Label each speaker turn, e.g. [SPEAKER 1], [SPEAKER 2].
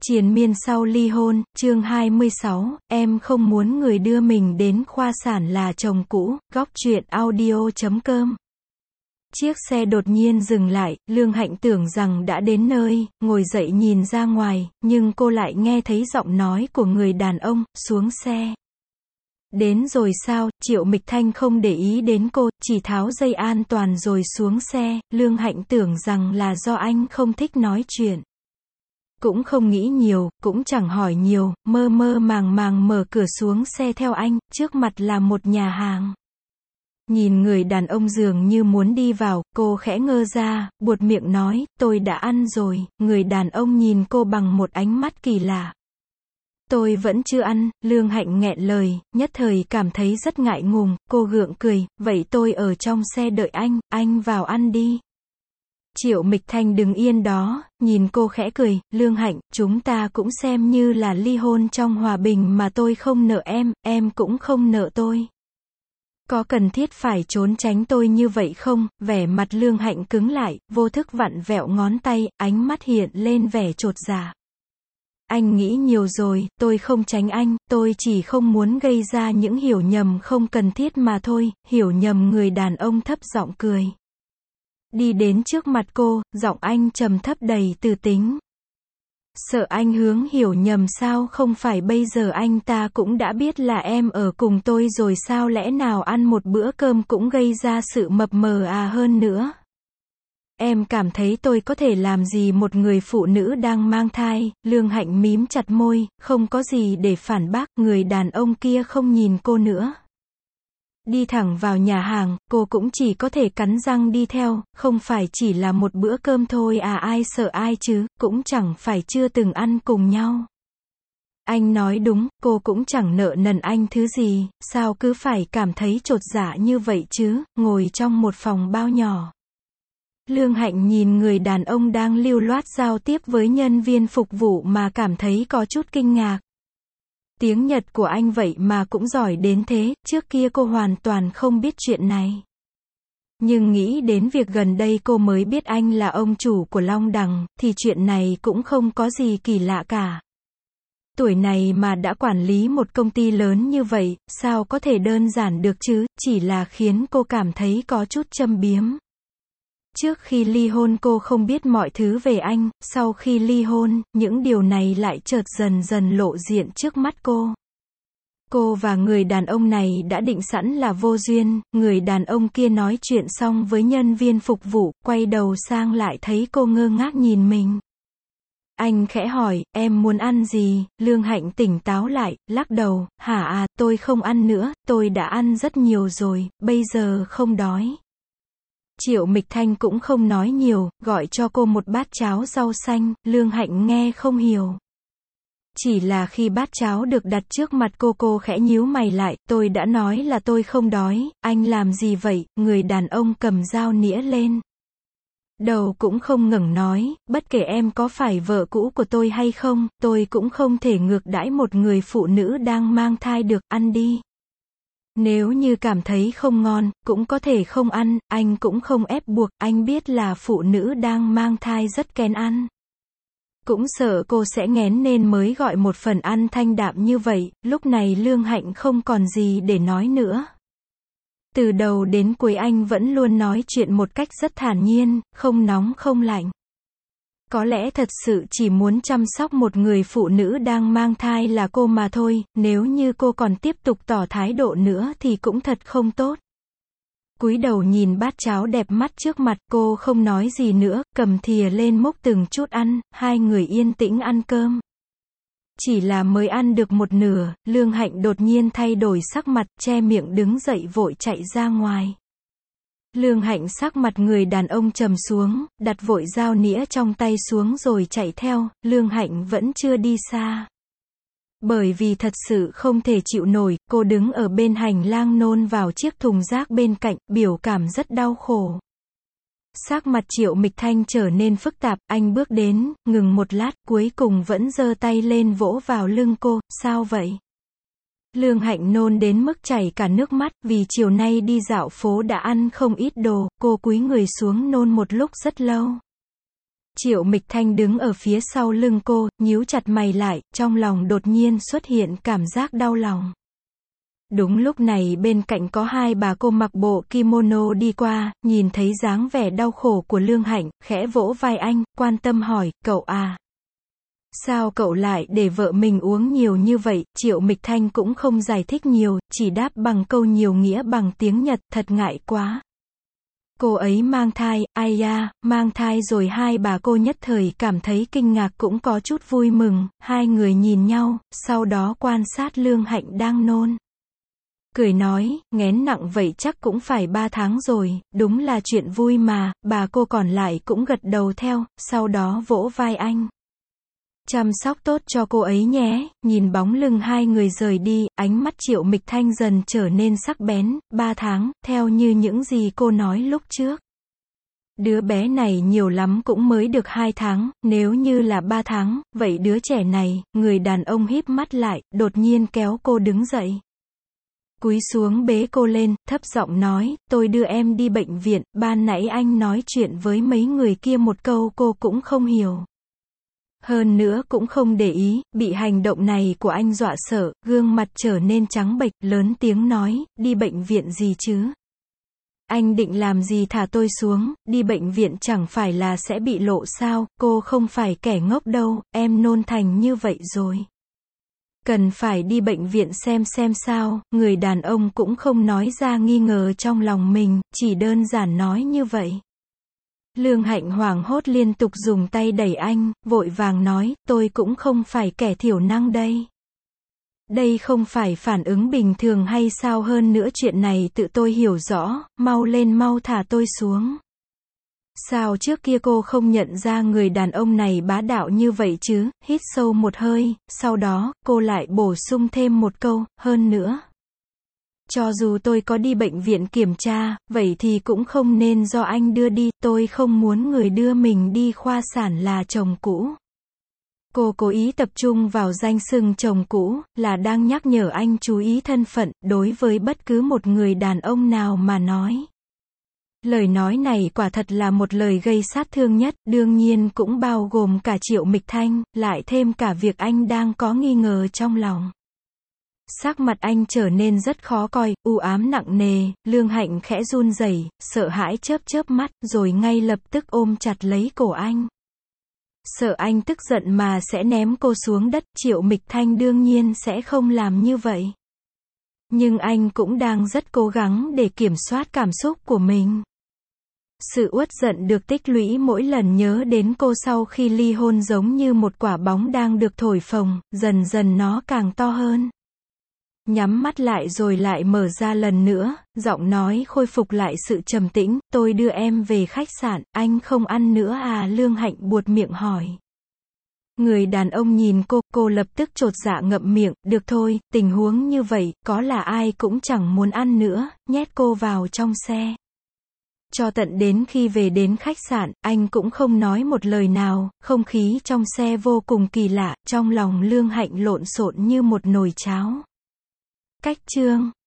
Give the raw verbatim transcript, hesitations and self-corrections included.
[SPEAKER 1] Triền miên sau ly hôn, chương hai mươi sáu, em không muốn người đưa mình đến khoa sản là chồng cũ, góc truyện audio chấm com. Chiếc xe đột nhiên dừng lại, Lương Hạnh tưởng rằng đã đến nơi, ngồi dậy nhìn ra ngoài, nhưng cô lại nghe thấy giọng nói của người đàn ông, xuống xe. Đến rồi sao? Triệu Mịch Thanh không để ý đến cô, chỉ tháo dây an toàn rồi xuống xe. Lương Hạnh tưởng rằng là do anh không thích nói chuyện. Cũng không nghĩ nhiều, cũng chẳng hỏi nhiều, mơ mơ màng màng mở cửa xuống xe theo anh, trước mặt là một nhà hàng. Nhìn người đàn ông dường như muốn đi vào, cô khẽ ngơ ra, buột miệng nói, tôi đã ăn rồi. Người đàn ông nhìn cô bằng một ánh mắt kỳ lạ. Tôi vẫn chưa ăn. Lương Hạnh nghẹn lời, nhất thời cảm thấy rất ngại ngùng, cô gượng cười, vậy tôi ở trong xe đợi anh, anh vào ăn đi. Triệu Mịch Thanh đứng yên đó, nhìn cô khẽ cười, Lương Hạnh, chúng ta cũng xem như là ly hôn trong hòa bình mà, tôi không nợ em, em cũng không nợ tôi. Có cần thiết phải trốn tránh tôi như vậy không? Vẻ mặt Lương Hạnh cứng lại, vô thức vặn vẹo ngón tay, ánh mắt hiện lên vẻ chột dạ. Anh nghĩ nhiều rồi, tôi không tránh anh, tôi chỉ không muốn gây ra những hiểu nhầm không cần thiết mà thôi. Hiểu nhầm? Người đàn ông thấp giọng cười. Đi đến trước mặt cô, giọng anh trầm thấp đầy từ tính. Sợ anh hướng hiểu nhầm sao? Không phải bây giờ anh ta cũng đã biết là em ở cùng tôi rồi sao? Lẽ nào ăn một bữa cơm cũng gây ra sự mập mờ à? Hơn nữa, em cảm thấy tôi có thể làm gì một người phụ nữ đang mang thai? Lương Hạnh mím chặt môi, không có gì để phản bác. Người đàn ông kia không nhìn cô nữa, đi thẳng vào nhà hàng. Cô cũng chỉ có thể cắn răng đi theo, không phải chỉ là một bữa cơm thôi à? Ai sợ ai chứ, cũng chẳng phải chưa từng ăn cùng nhau. Anh nói đúng, cô cũng chẳng nợ nần anh thứ gì, sao cứ phải cảm thấy chột dạ như vậy chứ? Ngồi trong một phòng bao nhỏ, Lương Hạnh nhìn người đàn ông đang lưu loát giao tiếp với nhân viên phục vụ mà cảm thấy có chút kinh ngạc. Tiếng Nhật của anh vậy mà cũng giỏi đến thế, trước kia cô hoàn toàn không biết chuyện này. Nhưng nghĩ đến việc gần đây cô mới biết anh là ông chủ của Long Đằng, thì chuyện này cũng không có gì kỳ lạ cả. Tuổi này mà đã quản lý một công ty lớn như vậy, sao có thể đơn giản được chứ? Chỉ là khiến cô cảm thấy có chút châm biếm. Trước khi ly hôn cô không biết mọi thứ về anh, sau khi ly hôn, những điều này lại chợt dần dần lộ diện trước mắt cô. Cô và người đàn ông này đã định sẵn là vô duyên. Người đàn ông kia nói chuyện xong với nhân viên phục vụ, quay đầu sang lại thấy cô ngơ ngác nhìn mình. Anh khẽ hỏi, em muốn ăn gì? Lương Hạnh tỉnh táo lại, lắc đầu, hả à, tôi không ăn nữa, tôi đã ăn rất nhiều rồi, bây giờ không đói. Triệu Mịch Thanh cũng không nói nhiều, gọi cho cô một bát cháo rau xanh. Lương Hạnh nghe không hiểu. Chỉ là khi bát cháo được đặt trước mặt cô, cô khẽ nhíu mày lại, tôi đã nói là tôi không đói, anh làm gì vậy? Người đàn ông cầm dao nĩa lên, đầu cũng không ngẩng nói, bất kể em có phải vợ cũ của tôi hay không, tôi cũng không thể ngược đãi một người phụ nữ đang mang thai được, ăn đi. Nếu như cảm thấy không ngon, cũng có thể không ăn, anh cũng không ép buộc, anh biết là phụ nữ đang mang thai rất kén ăn. Cũng sợ cô sẽ nghén nên mới gọi một phần ăn thanh đạm như vậy. Lúc này Lương Hạnh không còn gì để nói nữa. Từ đầu đến cuối anh vẫn luôn nói chuyện một cách rất thản nhiên, không nóng không lạnh. Có lẽ thật sự chỉ muốn chăm sóc một người phụ nữ đang mang thai là cô mà thôi, nếu như cô còn tiếp tục tỏ thái độ nữa thì cũng thật không tốt. Cúi đầu nhìn bát cháo đẹp mắt trước mặt, cô không nói gì nữa, cầm thìa lên múc từng chút ăn. Hai người yên tĩnh ăn cơm. Chỉ là mới ăn được một nửa, Lương Hạnh đột nhiên thay đổi sắc mặt, che miệng đứng dậy vội chạy ra ngoài. Lương Hạnh sắc mặt người đàn ông trầm xuống, đặt vội dao nĩa trong tay xuống rồi chạy theo. Lương Hạnh vẫn chưa đi xa. Bởi vì thật sự không thể chịu nổi, cô đứng ở bên hành lang nôn vào chiếc thùng rác bên cạnh, biểu cảm rất đau khổ. Sắc mặt Triệu Mịch Thanh trở nên phức tạp, anh bước đến, ngừng một lát, cuối cùng vẫn giơ tay lên vỗ vào lưng cô, sao vậy? Lương Hạnh nôn đến mức chảy cả nước mắt, vì chiều nay đi dạo phố đã ăn không ít đồ, cô cúi người xuống nôn một lúc rất lâu. Triệu Mịch Thanh đứng ở phía sau lưng cô, nhíu chặt mày lại, trong lòng đột nhiên xuất hiện cảm giác đau lòng. Đúng lúc này bên cạnh có hai bà cô mặc bộ kimono đi qua, nhìn thấy dáng vẻ đau khổ của Lương Hạnh, khẽ vỗ vai anh, quan tâm hỏi, cậu à? Sao cậu lại để vợ mình uống nhiều như vậy? Triệu Mịch Thanh cũng không giải thích nhiều, chỉ đáp bằng câu nhiều nghĩa bằng tiếng Nhật, thật ngại quá. Cô ấy mang thai, ai da, mang thai rồi. Hai bà cô nhất thời cảm thấy kinh ngạc cũng có chút vui mừng, hai người nhìn nhau, sau đó quan sát Lương Hạnh đang nôn. Cười nói, nghén nặng vậy chắc cũng phải ba tháng rồi, đúng là chuyện vui mà, bà cô còn lại cũng gật đầu theo, sau đó vỗ vai anh. Chăm sóc tốt cho cô ấy nhé. Nhìn bóng lưng hai người rời đi, ánh mắt Triệu Mịch Thanh dần trở nên sắc bén. Ba tháng, theo như những gì cô nói lúc trước. Đứa bé này nhiều lắm cũng mới được hai tháng, nếu như là ba tháng, vậy đứa trẻ này, người đàn ông híp mắt lại, đột nhiên kéo cô đứng dậy. Cúi xuống bế cô lên, thấp giọng nói, tôi đưa em đi bệnh viện, ban nãy anh nói chuyện với mấy người kia một câu cô cũng không hiểu. Hơn nữa cũng không để ý, bị hành động này của anh dọa sợ, gương mặt trở nên trắng bệch, lớn tiếng nói, đi bệnh viện gì chứ? Anh định làm gì thả tôi xuống, đi bệnh viện chẳng phải là sẽ bị lộ sao, cô không phải kẻ ngốc đâu, em nôn thành như vậy rồi. Cần phải đi bệnh viện xem xem sao, người đàn ông cũng không nói ra nghi ngờ trong lòng mình, chỉ đơn giản nói như vậy. Lương Hạnh hoảng hốt liên tục dùng tay đẩy anh, vội vàng nói, tôi cũng không phải kẻ thiểu năng đây. Đây không phải phản ứng bình thường hay sao, hơn nữa chuyện này tự tôi hiểu rõ, mau lên mau thả tôi xuống. Sao trước kia cô không nhận ra người đàn ông này bá đạo như vậy chứ? Hít sâu một hơi, sau đó, cô lại bổ sung thêm một câu, hơn nữa. Cho dù tôi có đi bệnh viện kiểm tra, vậy thì cũng không nên do anh đưa đi, tôi không muốn người đưa mình đi khoa sản là chồng cũ. Cô cố ý tập trung vào danh xưng chồng cũ, là đang nhắc nhở anh chú ý thân phận, đối với bất cứ một người đàn ông nào mà nói. Lời nói này quả thật là một lời gây sát thương nhất, đương nhiên cũng bao gồm cả Triệu Mịch Thanh, lại thêm cả việc anh đang có nghi ngờ trong lòng. Sắc mặt anh trở nên rất khó coi, u ám nặng nề, Lương Hạnh khẽ run rẩy, sợ hãi chớp chớp mắt, rồi ngay lập tức ôm chặt lấy cổ anh. Sợ anh tức giận mà sẽ ném cô xuống đất, Triệu Mịch Thanh đương nhiên sẽ không làm như vậy. Nhưng anh cũng đang rất cố gắng để kiểm soát cảm xúc của mình. Sự uất giận được tích lũy mỗi lần nhớ đến cô sau khi ly hôn giống như một quả bóng đang được thổi phồng, dần dần nó càng to hơn. Nhắm mắt lại rồi lại mở ra lần nữa, giọng nói khôi phục lại sự trầm tĩnh, tôi đưa em về khách sạn, anh không ăn nữa à? Lương Hạnh buột miệng hỏi. Người đàn ông nhìn cô, cô lập tức chột dạ ngậm miệng, được thôi, tình huống như vậy, có là ai cũng chẳng muốn ăn nữa, nhét cô vào trong xe. Cho tận đến khi về đến khách sạn, anh cũng không nói một lời nào, không khí trong xe vô cùng kỳ lạ, trong lòng Lương Hạnh lộn xộn như một nồi cháo. Cách chương